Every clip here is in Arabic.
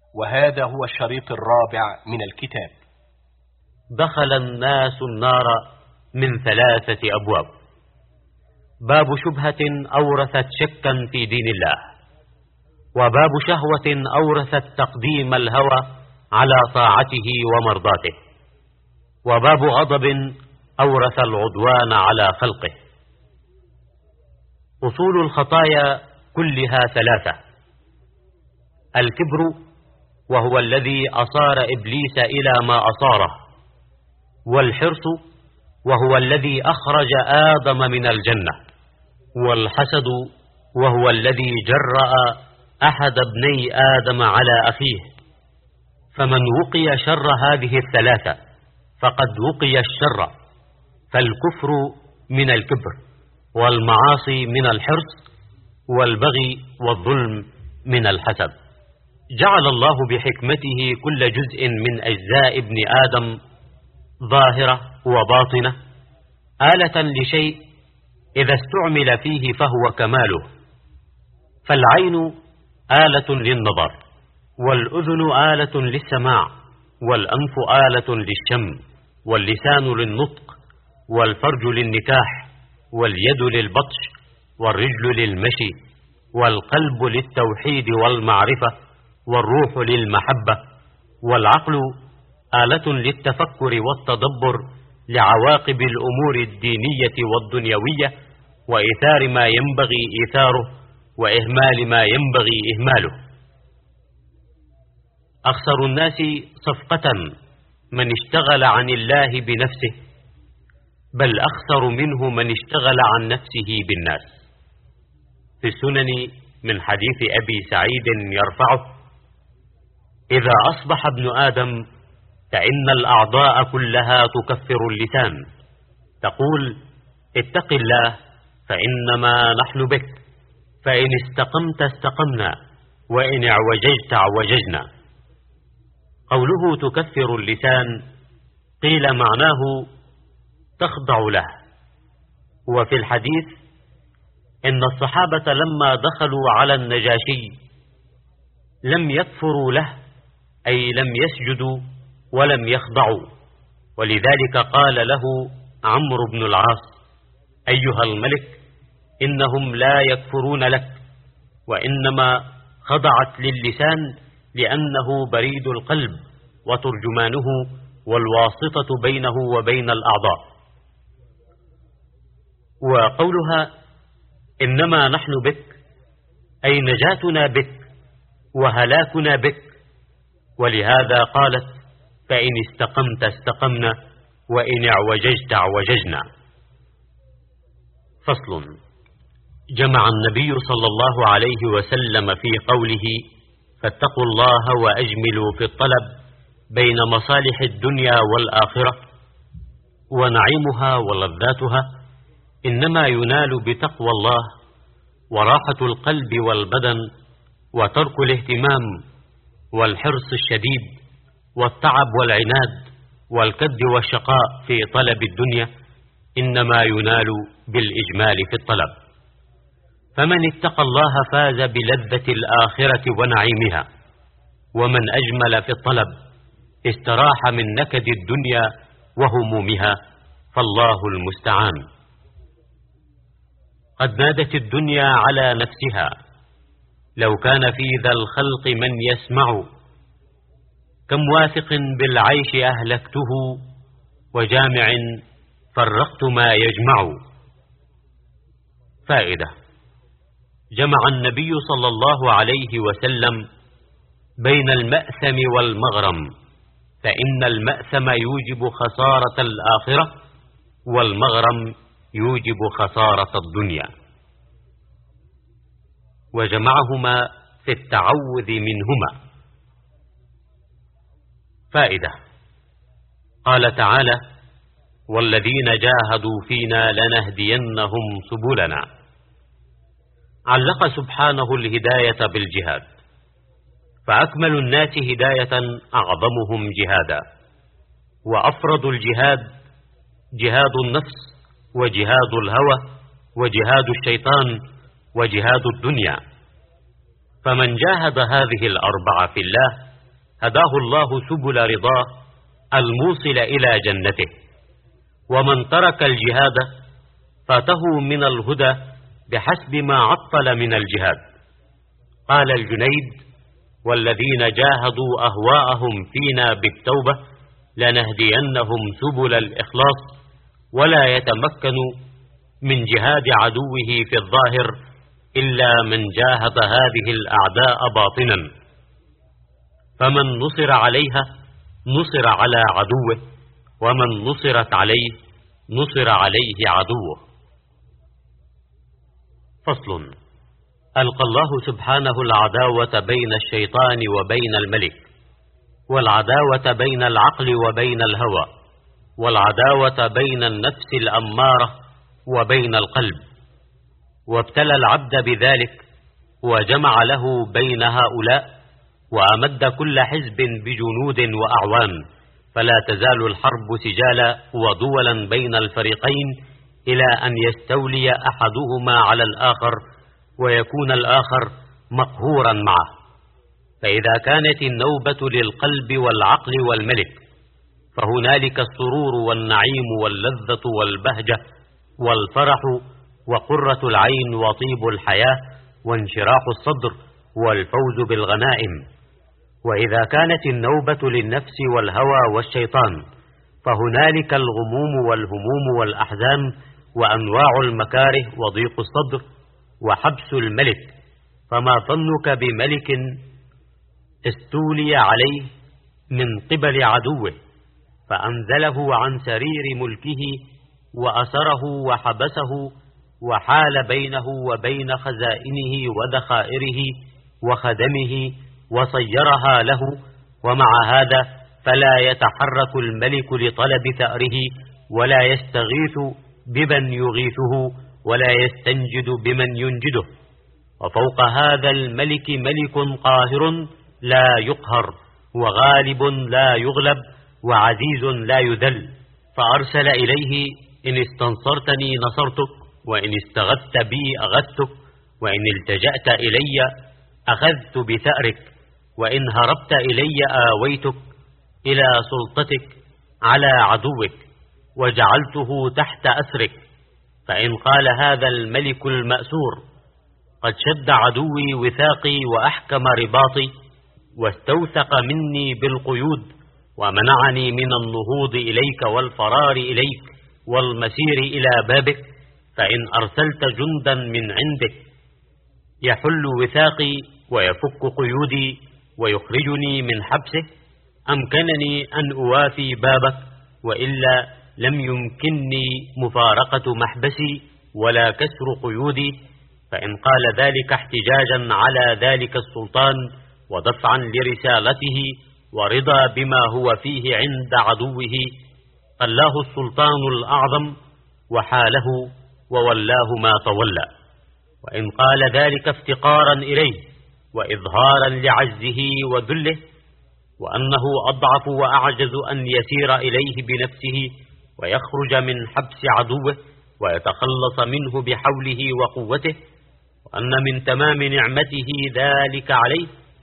وهذا هو الشريط الرابع من الكتاب. دخل الناس النار من 3 أبواب. باب شبهة أورثت شكا في دين الله، وباب شهوة أورثت تقديم الهوى على طاعته ومرضاته، وباب غضب أورث العدوان على خلقه. أصول الخطايا كلها 3: الكبر، وهو الذي أصار إبليس إلى ما أصاره، والحرص، وهو الذي أخرج آدم من الجنة، والحسد، وهو الذي جرأ أحد ابني آدم على أخيه. فمن وقي شر هذه 3 فقد وقي الشر، فالكفر من الكبر، والمعاصي من الحرص، والبغي والظلم من الحسد. جعل الله بحكمته كل جزء من أجزاء ابن آدم ظاهرة وباطنة آلة لشيء إذا استعمل فيه فهو كماله. فالعين آلة للنظر، والأذن آلة للسماع، والأنف آلة للشم، واللسان للنطق، والفرج للنكاح، واليد للبطش، والرجل للمشي، والقلب للتوحيد والمعرفة، والروح للمحبة، والعقل آلة للتفكر والتدبر لعواقب الأمور الدينية والدنيوية، وإيثار ما ينبغي إيثاره، وإهمال ما ينبغي إهماله. أخسر الناس صفقة من اشتغل عن الله بنفسه، بل أخسر منه من اشتغل عن نفسه بالناس. في السنن من حديث أبي سعيد يرفعه: إذا أصبح ابن آدم فإن الأعضاء كلها تكفر اللسان، تقول: اتق الله فإنما نحن بك، فإن استقمت استقمنا، وإن اعوججت اعوججنا. قوله تكفر اللسان قيل معناه تخضع له. وفي الحديث إن الصحابة لما دخلوا على النجاشي لم يكفروا له، أي لم يسجدوا ولم يخضعوا، ولذلك قال له عمرو بن العاص: أيها الملك، إنهم لا يكفرون لك، وإنما خضعت للسان لأنه بريد القلب وترجمانه والواسطة بينه وبين الأعضاء. وقولها إنما نحن بك أي نجاتنا بك وهلاكنا بك، ولهذا قالت: فإن استقمت استقمنا، وإن اعوججت اعوججنا. فصل. جمع النبي صلى الله عليه وسلم في قوله: فاتقوا الله وأجملوا في الطلب بين مصالح الدنيا والآخرة، ونعيمها ولذاتها إنما ينال بتقوى الله، وراحة القلب والبدن، وترك الاهتمام والحرص الشديد والتعب والعناد والكد والشقاء في طلب الدنيا إنما ينال بالإجمال في الطلب. فمن اتقى الله فاز بلذة الآخرة ونعيمها، ومن أجمل في الطلب استراح من نكد الدنيا وهمومها، فالله المستعان. قد نادت الدنيا على نفسها: لو كان في ذا الخلق من يسمع، كم واثق بالعيش أهلكته، وجامع فرقت ما يجمع. فائدة: جمع النبي صلى الله عليه وسلم بين المأثم والمغرم، فإن المأثم يوجب خسارة الآخرة، والمغرم يوجب خسارة الدنيا، وجمعهما في التعوذ منهما. فائدة: قال تعالى: والذين جاهدوا فينا لنهدينهم سبلنا. علق سبحانه الهداية بالجهاد، فأكمل الناس هداية أعظمهم جهادا، وأفرض الجهاد جهاد النفس، وجهاد الهوى، وجهاد الشيطان، وجهاد الدنيا. فمن جاهد هذه الأربعة في الله هداه الله سبل رضاه الموصل إلى جنته، ومن ترك الجهاد فاته من الهدى بحسب ما عطل من الجهاد. قال الجنيد: والذين جاهدوا أهواءهم فينا بالتوبة لنهدينهم سبل الإخلاص، ولا يتمكن من جهاد عدوه في الظاهر إلا من جاهد هذه الأعداء باطنا، فمن نصر عليها نصر على عدوه، ومن نصرت عليه نصر عليه عدوه. فصل. ألقى الله سبحانه العداوة بين الشيطان وبين الملك، والعداوة بين العقل وبين الهوى، والعداوة بين النفس الأمارة وبين القلب، وابتلى العبد بذلك وجمع له بين هؤلاء، وأمد كل حزب بجنود وأعوان، فلا تزال الحرب سجالا ودولا بين الفريقين إلى أن يستولي أحدهما على الآخر ويكون الآخر مقهورا معه. فإذا كانت النوبة للقلب والعقل والملك فهنالك السرور والنعيم واللذة والبهجة والفرح وقرة العين وطيب الحياة وانشراح الصدر والفوز بالغنائم. وإذا كانت النوبة للنفس والهوى والشيطان فهنالك الغموم والهموم والأحزان وأنواع المكاره وضيق الصدر وحبس الملك. فما ظنك بملك استولي عليه من قبل عدوه فأنزله عن سرير ملكه وأسره وحبسه وحال بينه وبين خزائنه وذخائره وخدمه وصيرها له، ومع هذا فلا يتحرك الملك لطلب ثأره ولا يستغيث بمن يغيثه ولا يستنجد بمن ينجده. وفوق هذا الملك ملك قاهر لا يقهر، وغالب لا يغلب، وعزيز لا يذل، فأرسل إليه: إن استنصرتني نصرتك، وإن استغثت بي أغثتك، وإن التجأت إلي أخذت بثأرك، وإن هربت إلي آويتك إلى سلطتك على عدوك وجعلته تحت أسرك. فإن قال هذا الملك المأسور: قد شد عدوي وثاقي وأحكم رباطي واستوثق مني بالقيود ومنعني من النهوض إليك والفرار إليك والمسير إلى بابك، فإن أرسلت جندا من عندك يحل وثاقي ويفك قيودي ويخرجني من حبسه أمكنني أن أوافي بابك، وإلا لم يمكنني مفارقة محبسي ولا كسر قيودي. فإن قال ذلك احتجاجا على ذلك السلطان ودفعا لرسالته ورضا بما هو فيه عند عدوه قلاه السلطان الأعظم وحاله وولاه ما تولى. وإن قال ذلك افتقارا إليه وإظهارا لعجزه وذله وأنه أضعف وأعجز أن يسير إليه بنفسه ويخرج من حبس عدوه ويتخلص منه بحوله وقوته، وأن من تمام نعمته ذلك عليه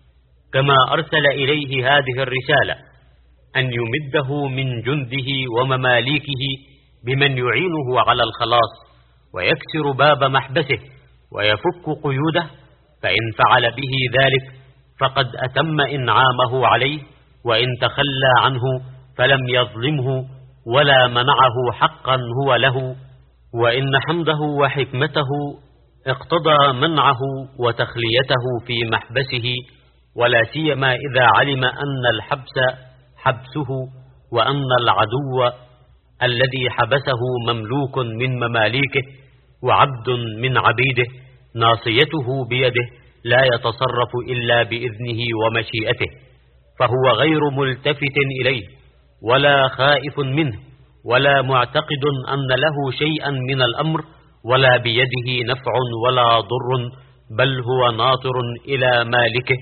كما أرسل إليه هذه الرسالة أن يمده من جنده ومماليكه بمن يعينه على الخلاص ويكسر باب محبسه ويفك قيوده، فإن فعل به ذلك فقد أتم إنعامه عليه، وإن تخلى عنه فلم يظلمه ولا منعه حقا هو له، وإن حمده وحكمته اقتضى منعه وتخليته في محبسه، ولا سيما إذا علم أن الحبس حبسه وأن العدو الذي حبسه مملوك من مماليكه وعبد من عبيده ناصيته بيده لا يتصرف إلا بإذنه ومشيئته، فهو غير ملتفت إليه ولا خائف منه ولا معتقد أن له شيئا من الأمر ولا بيده نفع ولا ضر، بل هو ناطر إلى مالكه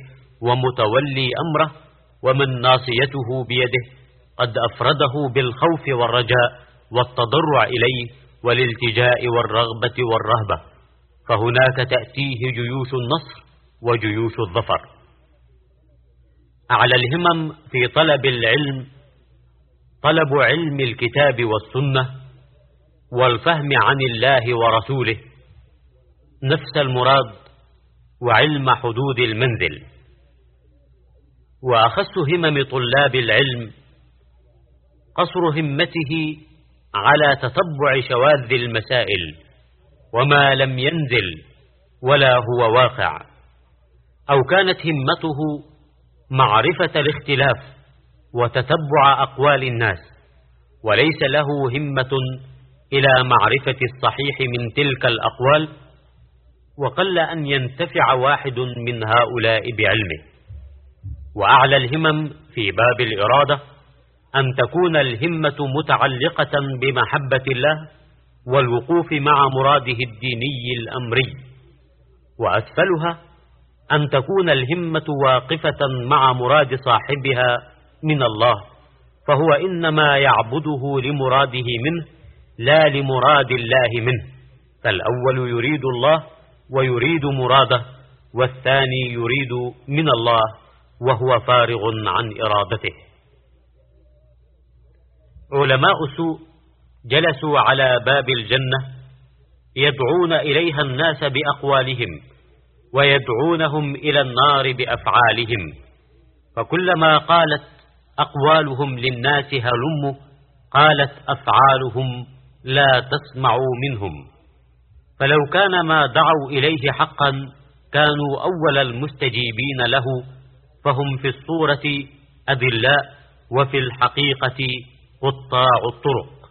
ومتولي أمره، ومن ناصيته بيده قد أفرده بالخوف والرجاء والتضرع إليه والالتجاء والرغبة والرهبة، فهناك تأتيه جيوش النصر وجيوش الظفر. أعلى الهمم في طلب العلم طلب علم الكتاب والسنة والفهم عن الله ورسوله نفس المراد وعلم حدود المنزل. وأخس همم طلاب العلم قصر همته على تتبع شواذ المسائل وما لم ينزل ولا هو واقع، أو كانت همته معرفة الاختلاف وتتبع أقوال الناس، وليس له همة إلى معرفة الصحيح من تلك الأقوال، وقل أن ينتفع واحد من هؤلاء بعلمه. وأعلى الهمم في باب الإرادة أن تكون الهمة متعلقة بمحبة الله والوقوف مع مراده الديني الأمري، وأسفلها أن تكون الهمة واقفة مع مراد صاحبها من الله، فهو إنما يعبده لمراده منه لا لمراد الله منه، فالأول يريد الله ويريد مراده، والثاني يريد من الله وهو فارغ عن إرادته. علماء سوء جلسوا على باب الجنة يدعون إليها الناس بأقوالهم ويدعونهم إلى النار بأفعالهم، فكلما قالت أقوالهم للناس هلموا قالت أفعالهم لا تسمعوا منهم. فلو كان ما دعوا إليه حقا كانوا أول المستجيبين له، فهم في الصورة أذلاء وفي الحقيقة قطاع الطرق.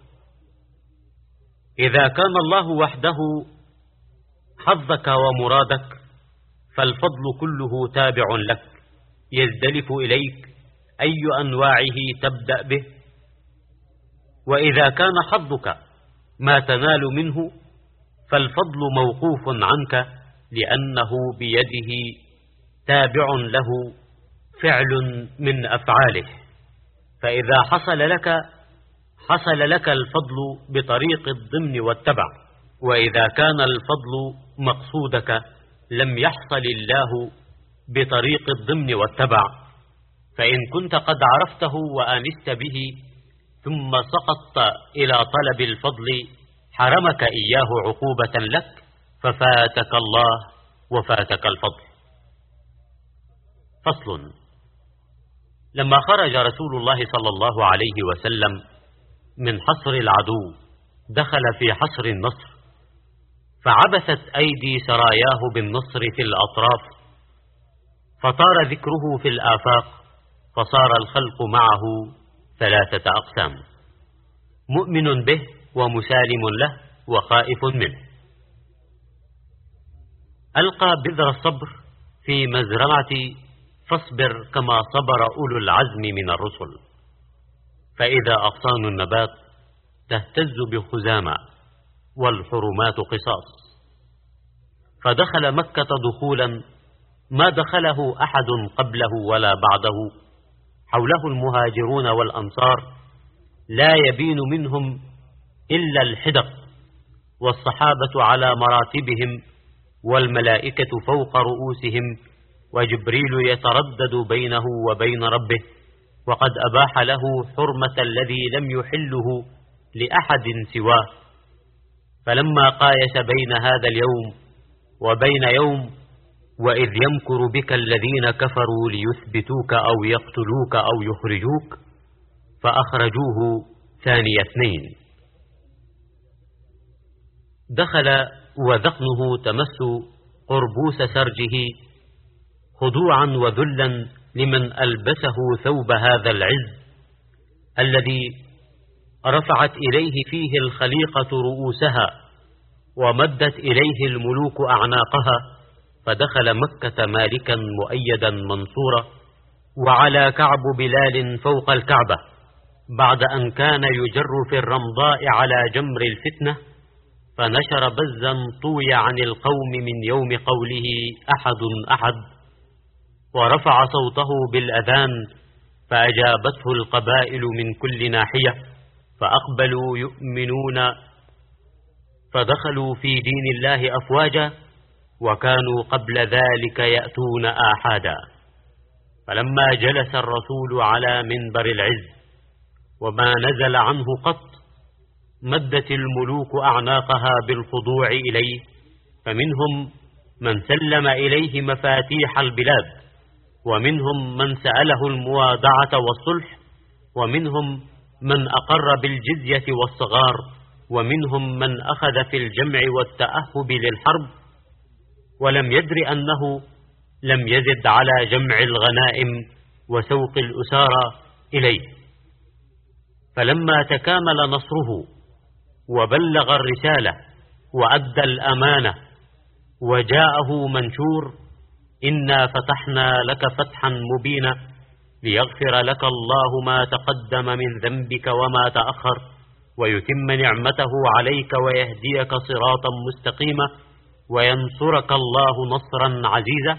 إذا كان الله وحده حظك ومرادك فالفضل كله تابع لك يزدلف إليك أي أنواعه تبدأ به، وإذا كان حظك ما تنال منه فالفضل موقوف عنك لأنه بيده تابع له فعل من أفعاله. فإذا حصل لك الفضل بطريق الضمن والتبع، وإذا كان الفضل مقصودك لم يحصل الله بطريق الضمن والتبع، فإن كنت قد عرفته وآنست به ثم سقطت إلى طلب الفضل حرمك إياه عقوبة لك، ففاتك الله وفاتك الفضل. فصل. لما خرج رسول الله صلى الله عليه وسلم من حصر العدو دخل في حصر النصر، فعبثت أيدي سراياه بالنصر في الأطراف، فطار ذكره في الآفاق، فصار الخلق معه 3 أقسام: مؤمن به ومسالم له وخائف منه. ألقى بذر الصبر في مزرعة فاصبر كما صبر أولو العزم من الرسل، فإذا أغصان النبات تهتز بخزامة والحرمات قصاص. فدخل مكة دخولا ما دخله أحد قبله ولا بعده، حوله المهاجرون والأنصار لا يبين منهم إلا الحدق، والصحابة على مراتبهم والملائكة فوق رؤوسهم، وجبريل يتردد بينه وبين ربه، وقد أباح له حرمة الذي لم يحله لأحد سواه. فلما قايس بين هذا اليوم وبين يوم وإذ يمكر بك الذين كفروا ليثبتوك أو يقتلوك أو يخرجوك، فأخرجوه ثاني 2. دخل وذقنه تمس قربوس سرجه خضوعا وذلا لمن ألبسه ثوب هذا العز الذي رفعت إليه فيه الخليقة رؤوسها ومدت إليه الملوك أعناقها، فدخل مكة مالكا مؤيدا منصورا، وعلى كعب بلال فوق الكعبة بعد أن كان يجر في الرمضاء على جمر الفتنة، فنشر بزا طوي عن القوم من يوم قوله أحد أحد، ورفع صوته بالأذان فأجابته القبائل من كل ناحية، فأقبلوا يؤمنون، فدخلوا في دين الله أفواجا، وكانوا قبل ذلك يأتون آحادا. فلما جلس الرسول على منبر العز وما نزل عنه قط مدت الملوك أعناقها بالخضوع إليه، فمنهم من سلم إليه مفاتيح البلاد، ومنهم من سأله الموادعة والصلح، ومنهم من أقر بالجزية والصغار، ومنهم من أخذ في الجمع والتأهب للحرب، ولم يدر أنه لم يزد على جمع الغنائم وسوق الأسارى إليه. فلما تكامل نصره وبلغ الرسالة وأدى الأمانة وجاءه منشور: إنا فتحنا لك فتحا مبينا ليغفر لك الله ما تقدم من ذنبك وما تأخر ويتم نعمته عليك ويهديك صراطا مستقيما وينصرك الله نصرا عزيزا،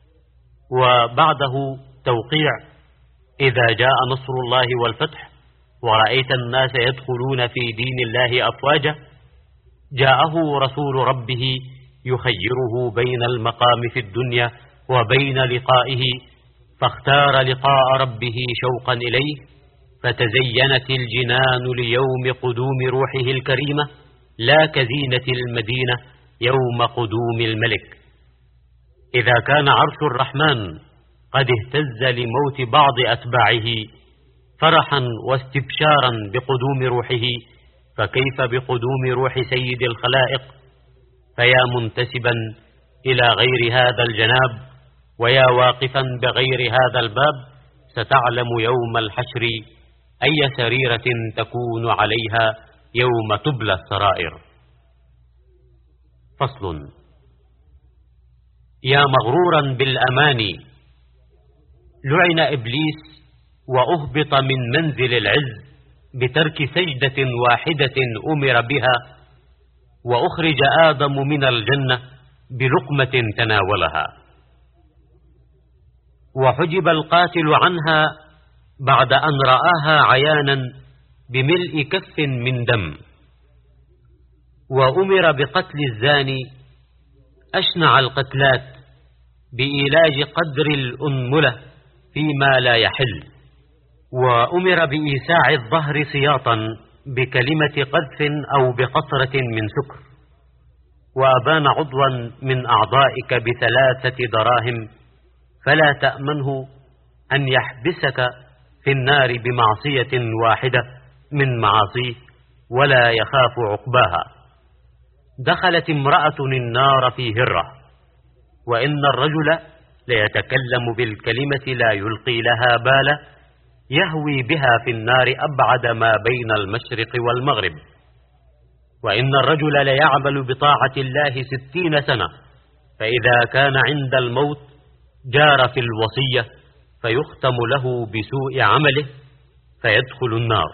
وبعده توقيع: إذا جاء نصر الله والفتح ورأيت الناس يدخلون في دين الله أفواجا، جاءه رسول ربه يخيره بين المقام في الدنيا وبين لقائه، فاختار لقاء ربه شوقا إليه، فتزينت الجنان ليوم قدوم روحه الكريمة لا كزينة المدينة يوم قدوم الملك. إذا كان عرش الرحمن قد اهتز لموت بعض أتباعه فرحا واستبشارا بقدوم روحه، فكيف بقدوم روح سيد الخلائق؟ فيا منتسبا إلى غير هذا الجناب ويا واقفا بغير هذا الباب، ستعلم يوم الحشر أي سريرة تكون عليها يوم تبلى السرائر. فصل: يا مغرورا بالأماني، لعن إبليس وأهبط من منزل العز بترك سجدة واحدة أمر بها، وأخرج آدم من الجنة بلقمة تناولها، وحجب القاتل عنها بعد أن رآها عيانا بملء كف من دم، وأمر بقتل الزاني أشنع القتلات بإيلاج قدر الأنملة فيما لا يحل، وأمر بإيساع الظهر سياطا بكلمة قذف أو بقطرة من سكر، وأبان عضوا من أعضائك ب3 دراهم، فلا تأمنه أن يحبسك في النار بمعصية واحدة من معاصيه ولا يخاف عقباها. دخلت امرأة النار في هرة، وإن الرجل ليتكلم بالكلمة لا يلقي لها بالا يهوي بها في النار أبعد ما بين المشرق والمغرب، وإن الرجل ليعمل بطاعة الله 60 سنة، فإذا كان عند الموت جار في الوصية فيختم له بسوء عمله فيدخل النار.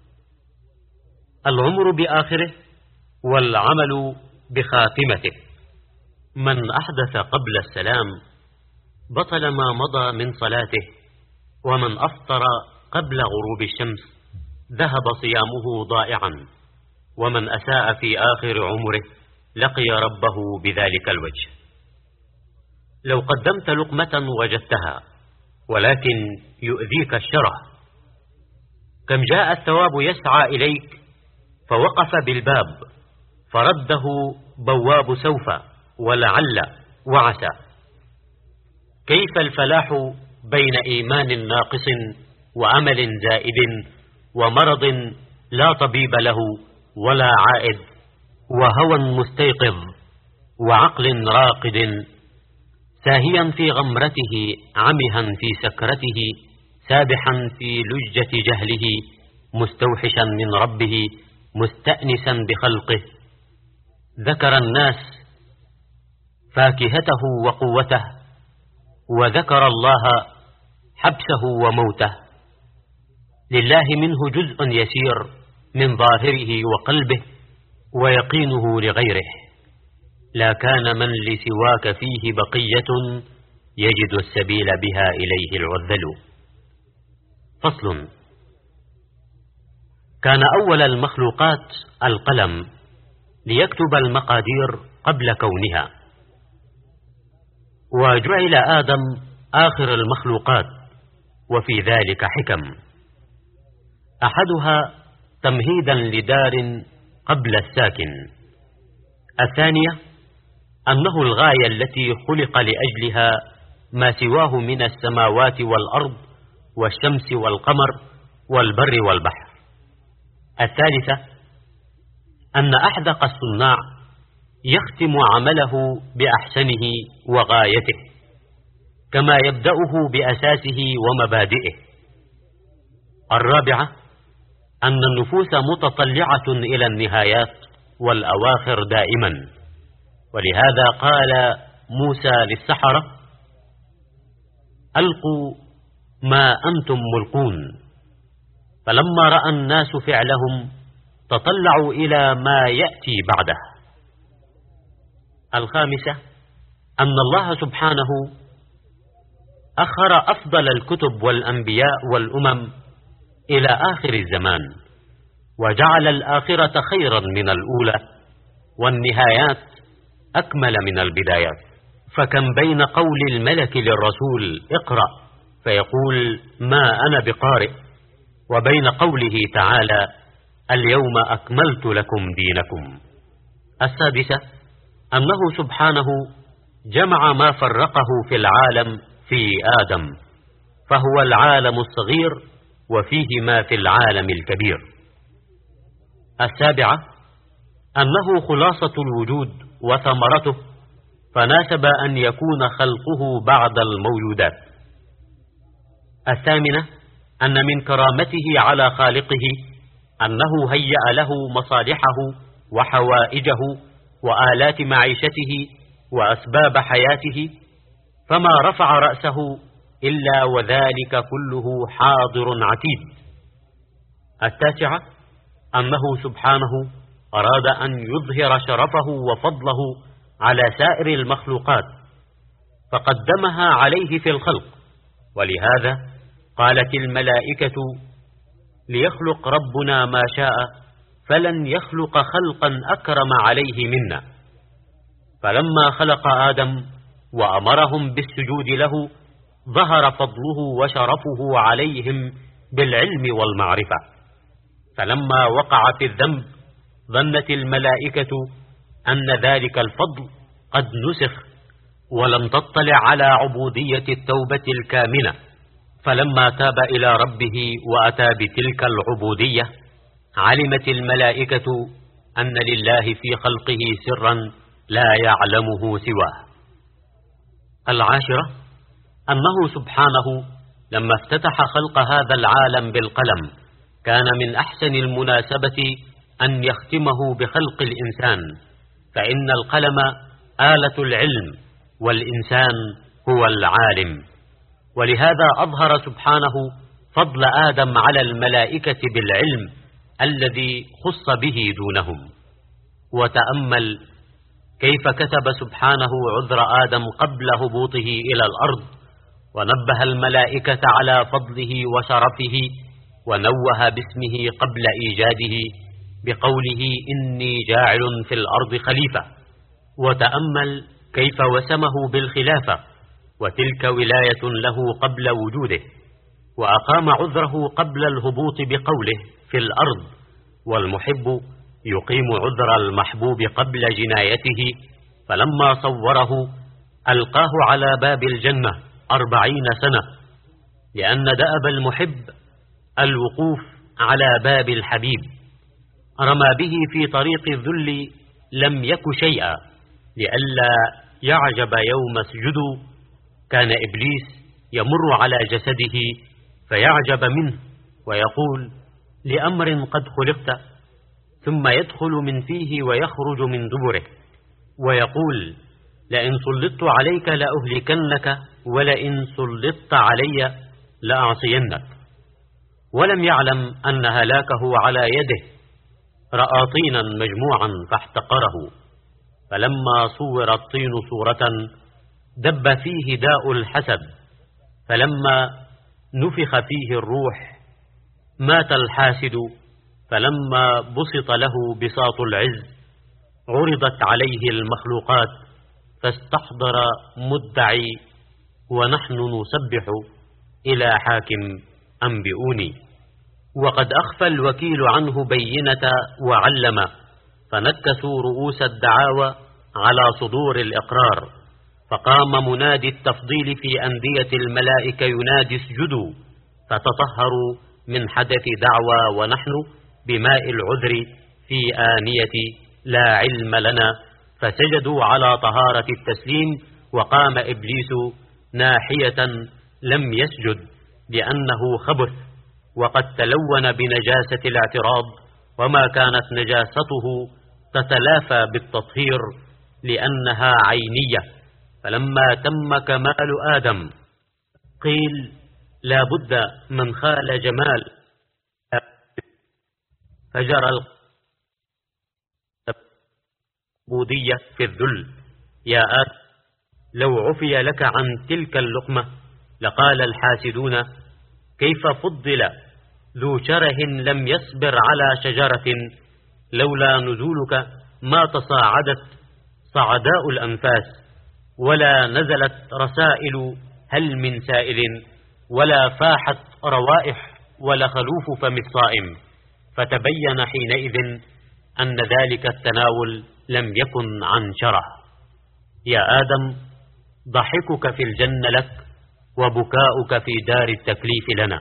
العمر بآخره والعمل بخاتمته. من أحدث قبل السلام بطل ما مضى من صلاته، ومن أفطر قبل غروب الشمس ذهب صيامه ضائعا، ومن أساء في آخر عمره لقي ربه بذلك الوجه. لو قدمت لقمة وجدتها ولكن يؤذيك الشره، كم جاء الثواب يسعى إليك فوقف بالباب فرده بواب سوف ولعل وعسى. كيف الفلاح بين إيمان ناقص وأمل زائد ومرض لا طبيب له ولا عائد، وهوى مستيقظ وعقل راقد، ساهيا في غمرته عمها في سكرته، سابحا في لجة جهله، مستوحشا من ربه مستأنسا بخلقه. ذكر الناس فاكهته وقوته، وذكر الله حبسه وموته. لله منه جزء يسير من ظاهره وقلبه، ويقينه لغيره، لا كان من لسواك فيه بقية يجد السبيل بها إليه العذل. فصل: كان أول المخلوقات القلم ليكتب المقادير قبل كونها، وجعل آدم آخر المخلوقات وفي ذلك حكم. أحدها تمهيدا لدار قبل الساكن، الثانية أنه الغاية التي خلق لأجلها ما سواه من السماوات والأرض والشمس والقمر والبر والبحر، الثالثة أن أحدق الصناع يختم عمله بأحسنه وغايته كما يبدأه بأساسه ومبادئه، الرابعة أن النفوس متطلعة إلى النهايات والأواخر دائما، ولهذا قال موسى للسحرة: ألقوا ما أنتم ملقون، فلما رأى الناس فعلهم تطلعوا إلى ما يأتي بعده. الخامسة أن الله سبحانه أخر أفضل الكتب والأنبياء والأمم إلى آخر الزمان، وجعل الآخرة خيرا من الأولى والنهايات أكمل من البدايات، فكم بين قول الملك للرسول اقرأ فيقول ما أنا بقارئ، وبين قوله تعالى اليوم أكملت لكم دينكم. السادسة أنه سبحانه جمع ما فرقه في العالم في آدم، فهو العالم الصغير وفيه ما في العالم الكبير. السابعة أنه خلاصة الوجود وثمرته، فناسب أن يكون خلقه بعد الموجودات. الثامنة أن من كرامته على خالقه أنه هيأ له مصالحه وحوائجه وآلات معيشته وأسباب حياته، فما رفع رأسه إلا وذلك كله حاضر عتيد. التاسعة أنه سبحانه أراد أن يظهر شرفه وفضله على سائر المخلوقات فقدمها عليه في الخلق، ولهذا قالت الملائكة ليخلق ربنا ما شاء فلن يخلق خلقا أكرم عليه منا، فلما خلق آدم وأمرهم بالسجود له ظهر فضله وشرفه عليهم بالعلم والمعرفة، فلما وقع في الذنب ظنت الملائكة أن ذلك الفضل قد نسخ ولم تطلع على عبودية التوبة الكاملة، فلما تاب إلى ربه وأتى بتلك العبودية علمت الملائكة أن لله في خلقه سرا لا يعلمه سواه. العاشرة أنه سبحانه لما افتتح خلق هذا العالم بالقلم كان من أحسن المناسبة أن يختمه بخلق الإنسان، فإن القلم آلة العلم والإنسان هو العالم، ولهذا أظهر سبحانه فضل آدم على الملائكة بالعلم الذي خص به دونهم. وتأمل كيف كتب سبحانه عذر آدم قبل هبوطه إلى الأرض، ونبه الملائكة على فضله وشرفه، ونوه باسمه قبل إيجاده بقوله إني جاعل في الأرض خليفة. وتأمل كيف وسمه بالخلافة، وتلك ولاية له قبل وجوده، وأقام عذره قبل الهبوط بقوله في الأرض، والمحب يقيم عذر المحبوب قبل جنايته، فلما صوره ألقاه على باب الجنة 40 سنة، لأن دأب المحب الوقوف على باب الحبيب، رمى به في طريق الذل لم يك شيئا لئلا يعجب يوم اسجدوا، كان إبليس يمر على جسده فيعجب منه ويقول لأمر قد خلقت، ثم يدخل من فيه ويخرج من دبره ويقول لئن سلطت عليك لأهلكنك ولئن سلطت علي لأعصينك، ولم يعلم أن هلاكه على يده، رأى طينا مجموعا فاحتقره، فلما صور الطين صورة دب فيه داء الحسد، فلما نفخ فيه الروح مات الحاسد، فلما بسط له بساط العز عرضت عليه المخلوقات فاستحضر مدعي ونحن نسبح إلى حاكم أنبئوني. وقد أخفى الوكيل عنه بينة وعلم، فنكسوا رؤوس الدعاوى على صدور الإقرار. فقام منادي التفضيل في أندية الملائكة ينادي اسجدوا، فتطهروا من حدث دعوى، ونحن بماء العذر في آنية لا علم لنا. فسجدوا على طهارة التسليم، وقام إبليس ناحية لم يسجد لأنه خبث، وقد تلون بنجاسة الاعتراض، وما كانت نجاسته تتلافى بالتطهير لأنها عينية. فلما تم كمال آدم قيل لا بد من خال جمال، فجرى العبودية في الذل. يا آدم لو عفي لك عن تلك اللقمة لقال الحاسدون كيف فضل ذو شره لم يصبر على شجرة، لولا نزولك ما تصاعدت صعداء الأنفاس، ولا نزلت رسائل هل من سائل، ولا فاحت روائح ولا خلوف فم الصائم. فتبين حينئذ أن ذلك التناول لم يكن عن شرع. يا آدم ضحكك في الجنة لك، وبكاؤك في دار التكليف لنا.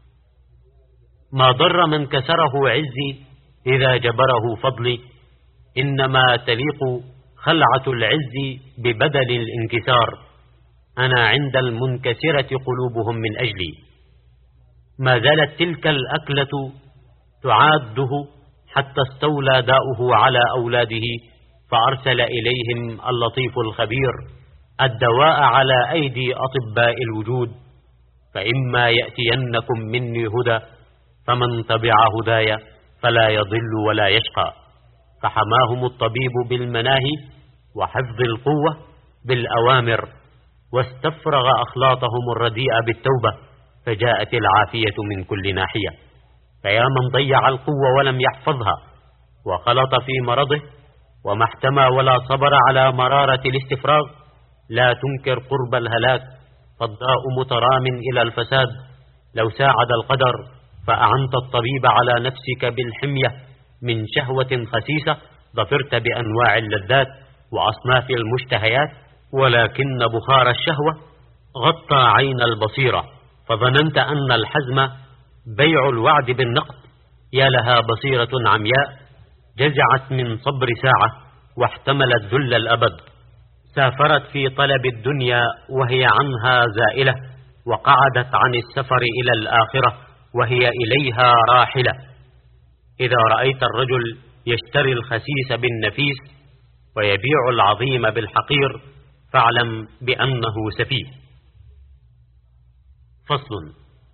ما ضر من كسره عزي إذا جبره فضلي، إنما تليق خلعة العز ببدل الانكسار. أنا عند المنكسرة قلوبهم من أجلي. ما زالت تلك الأكلة تعاده حتى استولى داؤه على أولاده، فأرسل إليهم اللطيف الخبير الدواء على أيدي أطباء الوجود. فإما يأتينكم مني هدى، فمن تبع هدايا فلا يضل ولا يشقى. فحماهم الطبيب بالمناهي وحفظ القوة بالأوامر، واستفرغ أخلاطهم الرديئة بالتوبة، فجاءت العافية من كل ناحية. فيا من ضيع القوة ولم يحفظها، وخلط في مرضه، وما احتمى ولا صبر على مرارة الاستفراغ، لا تنكر قرب الهلاك، فالضاء مترام إلى الفساد. لو ساعد القدر فأعنت الطبيب على نفسك بالحمية من شهوة خسيسة، ظفرت بأنواع اللذات وأصناف المشتهيات، ولكن بخار الشهوة غطى عين البصيرة، فظننت أن الحزم بيع الوعد بالنقد. يا لها بصيرة عمياء جزعت من صبر ساعة، واحتملت ذل الأبد. سافرت في طلب الدنيا وهي عنها زائلة، وقعدت عن السفر إلى الآخرة وهي إليها راحلة. إذا رأيت الرجل يشتري الخسيس بالنفيس ويبيع العظيم بالحقير، فاعلم بأنه سفيه. فصل.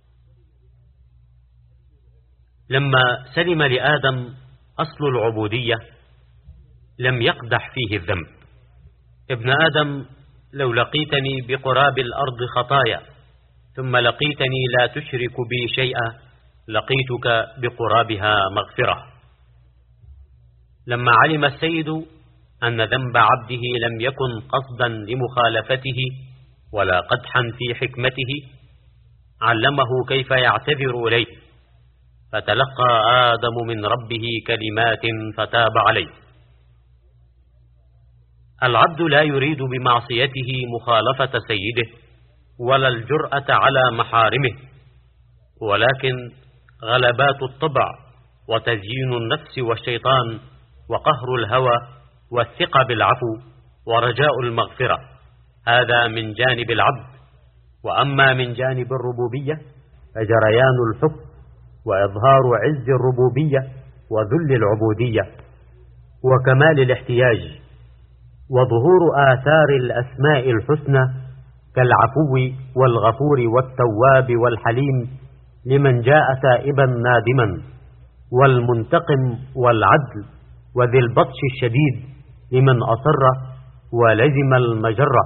لما سلم لآدم أصل العبودية لم يقدح فيه الذنب. ابن آدم لو لقيتني بقراب الأرض خطايا، ثم لقيتني لا تشرك بي شيئا، لقيتك بقرابها مغفرة. لما علم السيد أن ذنب عبده لم يكن قصدا لمخالفته ولا قدحا في حكمته، علمه كيف يعتذر إليه، فتلقى آدم من ربه كلمات فتاب عليه. العبد لا يريد بمعصيته مخالفة سيده ولا الجرأة على محارمه، ولكن غلبات الطبع وتزيين النفس والشيطان وقهر الهوى والثقة بالعفو ورجاء المغفرة، هذا من جانب العبد. وأما من جانب الربوبية فجريان الحكم وإظهار عز الربوبية وذل العبودية وكمال الاحتياج، وظهور آثار الأسماء الحسنى كالعفو والغفور والتواب والحليم لمن جاء تائبا نادما، والمنتقم والعدل وذي البطش الشديد لمن أصر ولزم المجرة.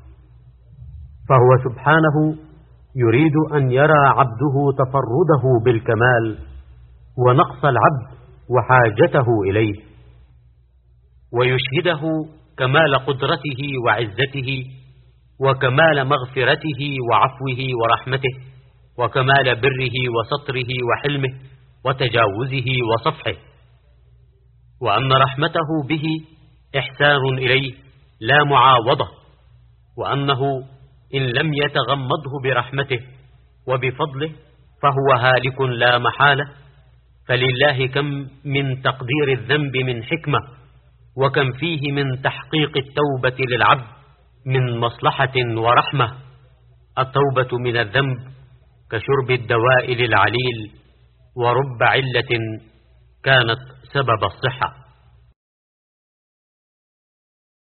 فهو سبحانه يريد أن يرى عبده تفرده بالكمال ونقص العبد وحاجته إليه، ويشهده كمال قدرته وعزته وكمال مغفرته وعفوه ورحمته، وكمال بره وستره وحلمه وتجاوزه وصفحه، وأن رحمته به إحسان إليه لا معاوضة، وأنه إن لم يتغمضه برحمته وبفضله فهو هالك لا محالة. فلله كم من تقدير الذنب من حكمة، وكم فيه من تحقيق التوبة للعبد من مصلحة ورحمة. التوبة من الذنب كشرب الدواء للعليل، ورب علة كانت سبب الصحة.